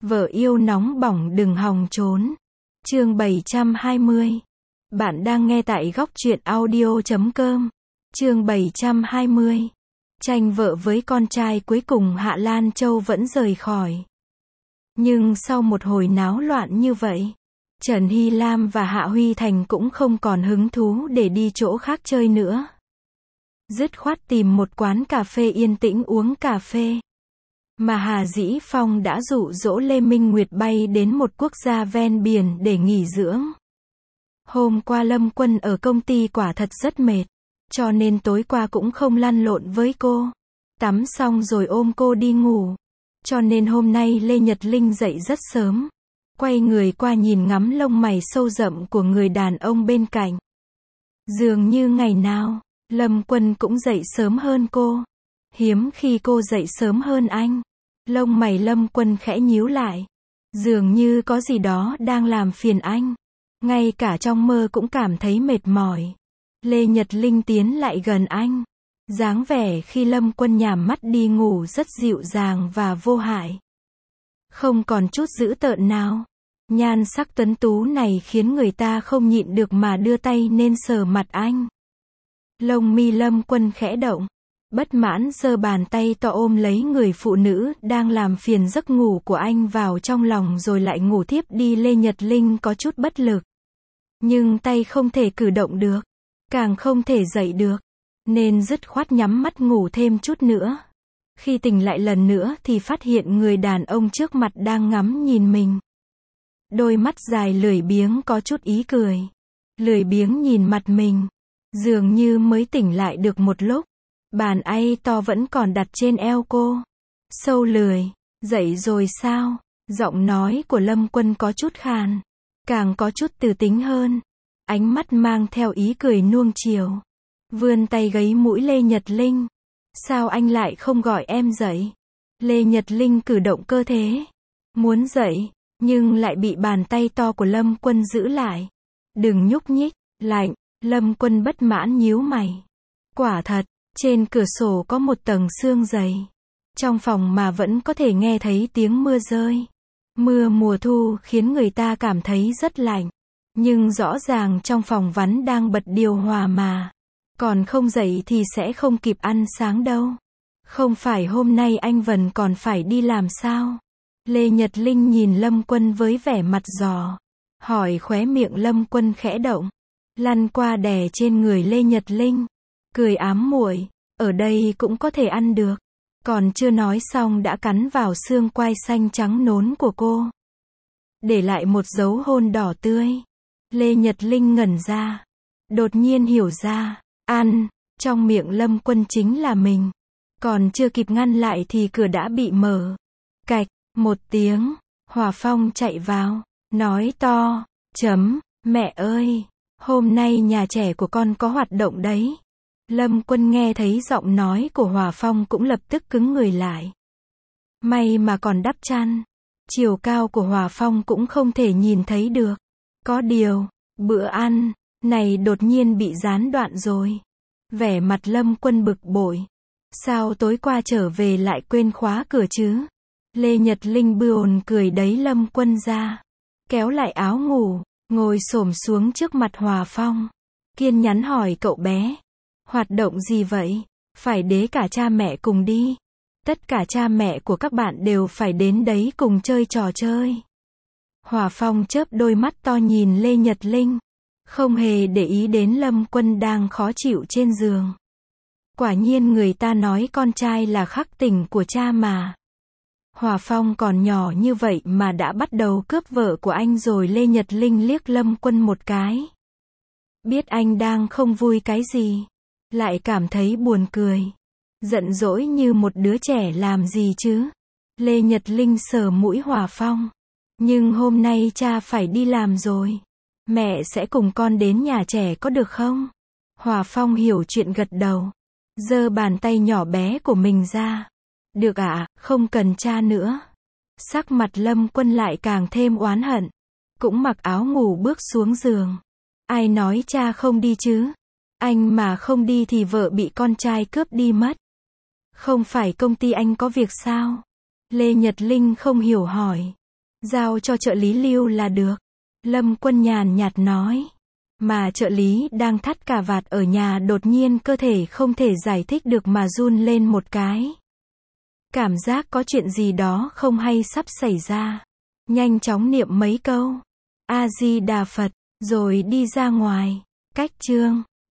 Vợ yêu nóng bỏng đừng hòng trốn. Chương 720. Bạn đang nghe tại góc truyện audio.com. Chương 720. Tranh vợ với con trai cuối cùng Hạ Lan Châu vẫn rời khỏi. Nhưng sau một hồi náo loạn như vậy, Trần Hy Lam và Hạ Huy Thành cũng không còn hứng thú để đi chỗ khác chơi nữa. Dứt khoát tìm một quán cà phê yên tĩnh uống cà phê. Mà Hà Dĩ Phong đã dụ dỗ Lê Minh Nguyệt bay đến một quốc gia ven biển để nghỉ dưỡng. Hôm qua Lâm Quân ở công ty quả thật rất mệt, cho nên tối qua cũng không lăn lộn với cô. Tắm xong rồi ôm cô đi ngủ. Cho nên hôm nay Lê Nhật Linh dậy rất sớm. Quay người qua nhìn ngắm lông mày sâu rậm của người đàn ông bên cạnh. Dường như ngày nào, Lâm Quân cũng dậy sớm hơn cô. Hiếm khi cô dậy sớm hơn anh. Lông mày Lâm Quân khẽ nhíu lại. Dường như có gì đó đang làm phiền anh. Ngay cả trong mơ cũng cảm thấy mệt mỏi. Lê Nhật Linh tiến lại gần anh. Dáng vẻ khi Lâm Quân nhắm mắt đi ngủ rất dịu dàng và vô hại. Không còn chút dữ tợn nào. Nhan sắc tuấn tú này khiến người ta không nhịn được mà đưa tay lên sờ mặt anh. Lông mi Lâm Quân khẽ động. Bất mãn giơ bàn tay to ôm lấy người phụ nữ đang làm phiền giấc ngủ của anh vào trong lòng rồi lại ngủ thiếp đi. Lê Nhật Linh có chút bất lực. Nhưng tay không thể cử động được. Càng không thể dậy được. Nên dứt khoát nhắm mắt ngủ thêm chút nữa. Khi tỉnh lại lần nữa thì phát hiện người đàn ông trước mặt đang ngắm nhìn mình. Đôi mắt dài lười biếng có chút ý cười. Lười biếng nhìn mặt mình. Dường như mới tỉnh lại được một lúc. Bàn tay to vẫn còn đặt trên eo cô. Sâu lười. Dậy rồi sao? Giọng nói của Lâm Quân có chút khàn. Càng có chút từ tính hơn. Ánh mắt mang theo ý cười nuông chiều. Vươn tay gáy mũi Lê Nhật Linh. Sao anh lại không gọi em dậy? Lê Nhật Linh cử động cơ thể. Muốn dậy, nhưng lại bị bàn tay to của Lâm Quân giữ lại. Đừng nhúc nhích, lạnh. Lâm Quân bất mãn nhíu mày. Quả thật, trên cửa sổ có một tầng sương dày. Trong phòng mà vẫn có thể nghe thấy tiếng mưa rơi. Mưa mùa thu khiến người ta cảm thấy rất lạnh. Nhưng rõ ràng trong phòng vắn đang bật điều hòa mà. Còn không dậy thì sẽ không kịp ăn sáng đâu. Không phải hôm nay anh Vân còn phải đi làm sao? Lê Nhật Linh nhìn Lâm Quân với vẻ mặt giò. Hỏi khóe miệng Lâm Quân khẽ động. Lăn qua đè trên người Lê Nhật Linh. Cười ám muội, ở đây cũng có thể ăn được. Còn chưa nói xong đã cắn vào xương quai xanh trắng nón của cô. Để lại một dấu hôn đỏ tươi. Lê Nhật Linh ngẩn ra. Đột nhiên hiểu ra. Ăn. Trong miệng Lâm Quân chính là mình. Còn chưa kịp ngăn lại thì cửa đã bị mở. Cạch. Một tiếng. Hòa Phong chạy vào. Nói to. Mẹ ơi. Hôm nay nhà trẻ của con có hoạt động đấy. Lâm Quân nghe thấy giọng nói của Hòa Phong cũng lập tức cứng người lại. May mà còn đắp chăn. Chiều cao của Hòa Phong cũng không thể nhìn thấy được. Có điều, bữa ăn này đột nhiên bị gián đoạn rồi. Vẻ mặt Lâm Quân bực bội. Sao tối qua trở về lại quên khóa cửa chứ? Lê Nhật Linh bườn cười đẩy Lâm Quân ra. Kéo lại áo ngủ, ngồi xổm xuống trước mặt Hòa Phong. Kiên nhắn hỏi cậu bé. Hoạt động gì vậy? Phải để cả cha mẹ cùng đi. Tất cả cha mẹ của các bạn đều phải đến đấy cùng chơi trò chơi. Hòa Phong chớp đôi mắt to nhìn Lê Nhật Linh. Không hề để ý đến Lâm Quân đang khó chịu trên giường. Quả nhiên người ta nói con trai là khắc tinh của cha mà. Hòa Phong còn nhỏ như vậy mà đã bắt đầu cướp vợ của anh rồi. Lê Nhật Linh liếc Lâm Quân một cái. Biết anh đang không vui cái gì. Lại cảm thấy buồn cười. Giận dỗi như một đứa trẻ làm gì chứ? Lê Nhật Linh sờ mũi Hòa Phong. Nhưng hôm nay cha phải đi làm rồi. Mẹ sẽ cùng con đến nhà trẻ có được không? Hòa Phong hiểu chuyện gật đầu. Giơ bàn tay nhỏ bé của mình ra. Được ạ, không cần cha nữa. Sắc mặt Lâm Quân lại càng thêm oán hận. Cũng mặc áo ngủ bước xuống giường. Ai nói cha không đi chứ? Anh mà không đi thì vợ bị con trai cướp đi mất. Không phải công ty anh có việc sao? Lê Nhật Linh không hiểu hỏi. Giao cho trợ lý Lưu là được. Lâm Quân nhàn nhạt nói. Mà trợ lý đang thắt cà vạt ở nhà đột nhiên cơ thể không thể giải thích được mà run lên một cái. Cảm giác có chuyện gì đó không hay sắp xảy ra. Nhanh chóng niệm mấy câu A Di Đà Phật, rồi đi ra ngoài. Cách chương